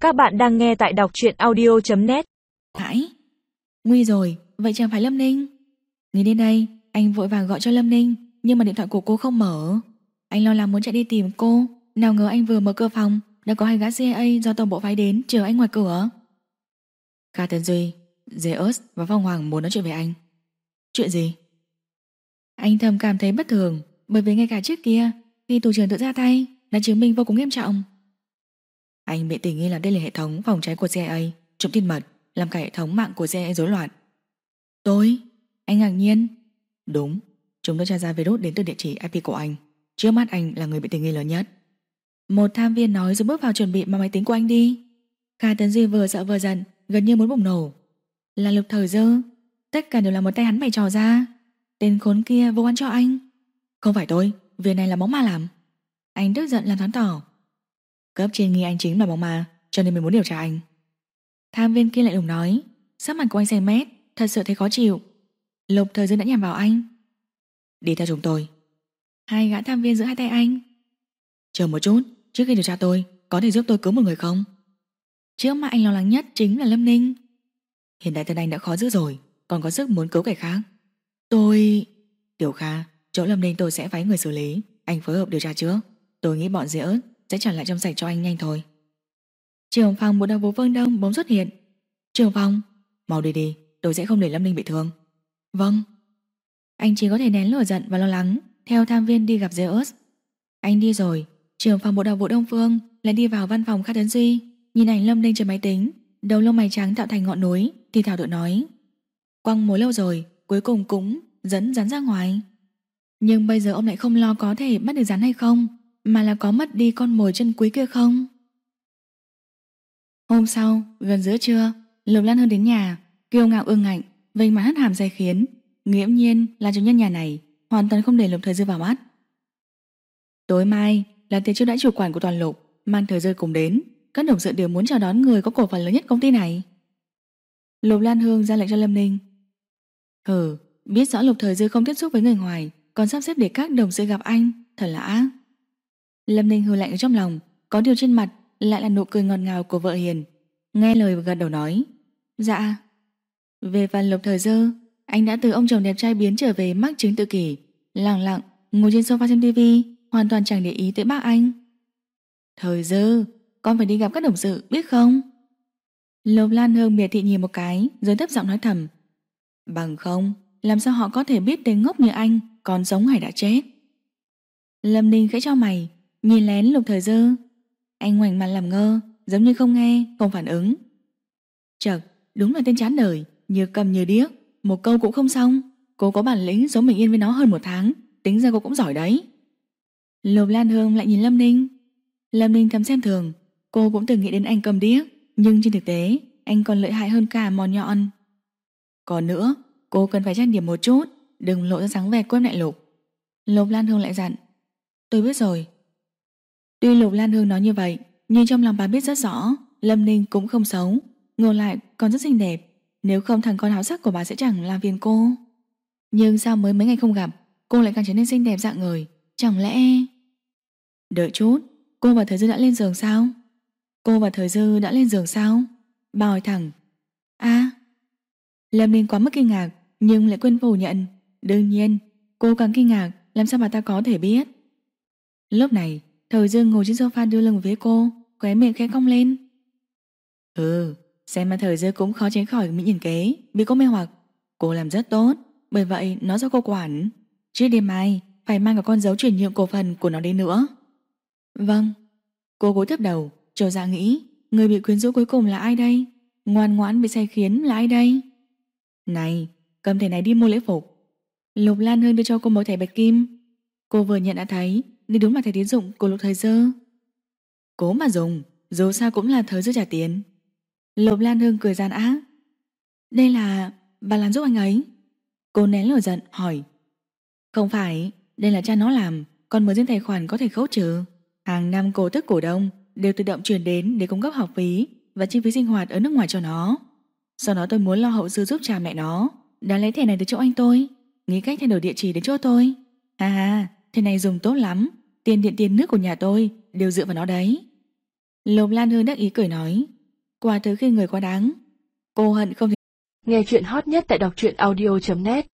Các bạn đang nghe tại đọc truyện audio.net. Hãi, nguy rồi, vậy chẳng phải Lâm Ninh? Nghĩ đến đây, anh vội vàng gọi cho Lâm Ninh, nhưng mà điện thoại của cô không mở. Anh lo lắng muốn chạy đi tìm cô, nào ngờ anh vừa mở cửa phòng, đã có hai gã CIA do tổng bộ phái đến chờ anh ngoài cửa. Kha Tấn Duy, Zeus và Phong Hoàng muốn nói chuyện với anh. Chuyện gì? Anh thầm cảm thấy bất thường, bởi vì ngay cả trước kia, khi thủ trưởng tự ra tay, đã chứng minh vô cùng nghiêm trọng. Anh bị tình nghi là đây là hệ thống phòng cháy của CIA, trộm tin mật, làm cả hệ thống mạng của CIA rối loạn. Tôi? Anh ngạc nhiên. Đúng, chúng tôi tra ra virus đến từ địa chỉ IP của anh. Trước mắt anh là người bị tình nghi lớn nhất. Một tham viên nói rồi bước vào chuẩn bị mang máy tính của anh đi. Kha Tấn Duy vừa sợ vừa giận, gần như muốn bùng nổ. Là Lục Thời Dư, tất cả đều là một tay hắn bày trò ra. Tên khốn kia vô oan cho anh. Không phải tôi, việc này là bóng ma làm. Anh tức giận làm thoáng tỏ. Cấp trên nghi anh chính là bóng ma, cho nên mình muốn điều tra anh. Tham viên kia lại lùng nói. Sắc mặt của anh xanh mét, thật sự thấy khó chịu. Lục Thời Dư đã nhằm vào anh. Đi theo chúng tôi. Hai gã tham viên giữ hai tay anh. Chờ một chút, trước khi điều tra tôi, có thể giúp tôi cứu một người không? Trước mà anh lo lắng nhất chính là Lâm Ninh. Hiện tại tên anh đã khó giữ rồi, còn có sức muốn cứu kẻ khác. Tôi... Tiểu Kha, chỗ Lâm Ninh tôi sẽ phái người xử lý. Anh phối hợp điều tra trước. Tôi nghĩ bọn Zeus sẽ trả lại trong sạch cho anh nhanh thôi. Trưởng phòng bộ đặc vụ Phương Đông bỗng xuất hiện. Trưởng phòng, mau đi đi, tôi sẽ không để Lâm Ninh bị thương. Vâng. Anh chỉ có thể nén lửa giận và lo lắng, theo tham viên đi gặp Zeus. Anh đi rồi, trưởng phòng bộ đặc vụ Đông Phương lại đi vào văn phòng Kha Tấn Duy, nhìn ảnh Lâm Ninh trên máy tính, đầu lông mày trắng tạo thành ngọn núi, thì thảo tự nói. Quăng mối lâu rồi, cuối cùng cũng dẫn rắn ra ngoài. Nhưng bây giờ ông lại không lo có thể bắt được rắn hay không, mà là có mất đi con mồi chân quý kia không. Hôm sau, gần giữa trưa, Lục Lan Hương đến nhà, kiêu ngạo ương ngạnh, vênh mặt hất hàm say khiến. Nghiễm nhiên là chủ nhân nhà này, hoàn toàn không để Lục Thời Dư vào mắt. Tối mai là tiệc chiêu đãi chủ quản của toàn Lục, mang Thời Dư cùng đến. Các đồng sự đều muốn chào đón người có cổ phần lớn nhất công ty này. Lục Lan Hương ra lệnh cho Lâm Ninh. Biết rõ Lục Thời Dư không tiếp xúc với người ngoài, còn sắp xếp để các đồng sự gặp anh, thật là ác. Lâm Ninh hừ lạnh ở trong lòng, có điều trên mặt lại là nụ cười ngọt ngào của vợ hiền. Nghe lời gật đầu nói. Dạ. Về phần Lục Thời Dư, anh đã từ ông chồng đẹp trai biến trở về mắc chứng tự kỷ, lặng lặng ngồi trên sofa xem tivi, hoàn toàn chẳng để ý tới bác anh. Thời Dư, con phải đi gặp các đồng sự, biết không? Lục Lan Hương miệt thị nhìn một cái, rồi thấp giọng nói thầm. Bằng không, làm sao họ có thể biết tên ngốc như anh còn sống hay đã chết? Lâm Ninh khẽ chau mày, nhìn lén Lục Thời Dư. Anh ngoảnh mặt làm ngơ, giống như không nghe, không phản ứng. Chật, đúng là tên chán đời, như cầm như điếc, một câu cũng không xong. Cô có bản lĩnh sống bình yên với nó hơn 1 tháng, tính ra cô cũng giỏi đấy. Lục Lan Hương lại nhìn Lâm Ninh. Lâm Ninh thầm xem thường, cô cũng từng nghĩ đến anh cầm điếc, nhưng trên thực tế anh còn lợi hại hơn cả mòn nhọn. Còn nữa, cô cần phải trang điểm một chút, đừng lộ ra dáng vẻ quên lại Lục. Lục Lan Hương lại dặn. Tôi biết rồi. Tuy Lục Lan Hương nói như vậy, nhưng trong lòng bà biết rất rõ Lâm Ninh cũng không xấu, ngược lại còn rất xinh đẹp. Nếu không thằng con háo sắc của bà sẽ chẳng làm phiền cô. Nhưng sao mới mấy ngày không gặp, cô lại càng trở nên xinh đẹp dạng người? Chẳng lẽ... Đợi chút, cô và Thời Dư đã lên giường sao? Cô và Thời Dư đã lên giường sao? Bà hỏi thẳng. Lâm Ninh quá mức kinh ngạc, nhưng lại quên phủ nhận. Đương nhiên, cô càng kinh ngạc, làm sao bà ta có thể biết? Lúc này, Thời Dư ngồi trên sofa đưa lưng về phía cô, khóe miệng khẽ cong lên. Xem mà Thời Dư cũng khó tránh khỏi mỹ nhân kế, bị cô mê hoặc. Cô làm rất tốt, bởi vậy nó do cô quản. Trước đêm mai, phải mang cả con dấu chuyển nhượng cổ phần của nó đến nữa. Vâng. Cô cúi thấp đầu, trầu dạ nghĩ, người bị quyến rũ cuối cùng là ai đây? Ngoan ngoãn bị say khiến là ai đây? Này, cầm thẻ này đi mua lễ phục. Lục Lan Hương đưa cho cô một thẻ bạch kim. Cô vừa nhận đã thấy đây đúng là thẻ tín dụng của Lục Thời Dư. Cố mà dùng, dù sao cũng là Thời Dư trả tiền. Lục Lan Hương cười gian ác. Đây là... bà làm giúp anh ấy. Cô nén lửa giận hỏi. Không phải, đây là cha nó làm, còn mở riêng tài khoản có thể khấu trừ. Hàng năm cổ tức cổ đông đều tự động chuyển đến để cung cấp học phí và chi phí sinh hoạt ở nước ngoài cho nó. Sau đó tôi muốn lo hậu sự giúp cha mẹ nó, đã lấy thẻ này từ chỗ anh tôi, nghĩ cách thay đổi địa chỉ đến chỗ tôi. Thẻ này dùng tốt lắm, tiền điện tiền nước của nhà tôi đều dựa vào nó đấy. Lục Lan Hương đắc ý cười nói. Quả thứ khi người quá đáng. Cô hận không thể. Nghe chuyện hot nhất tại đọc truyện audio.net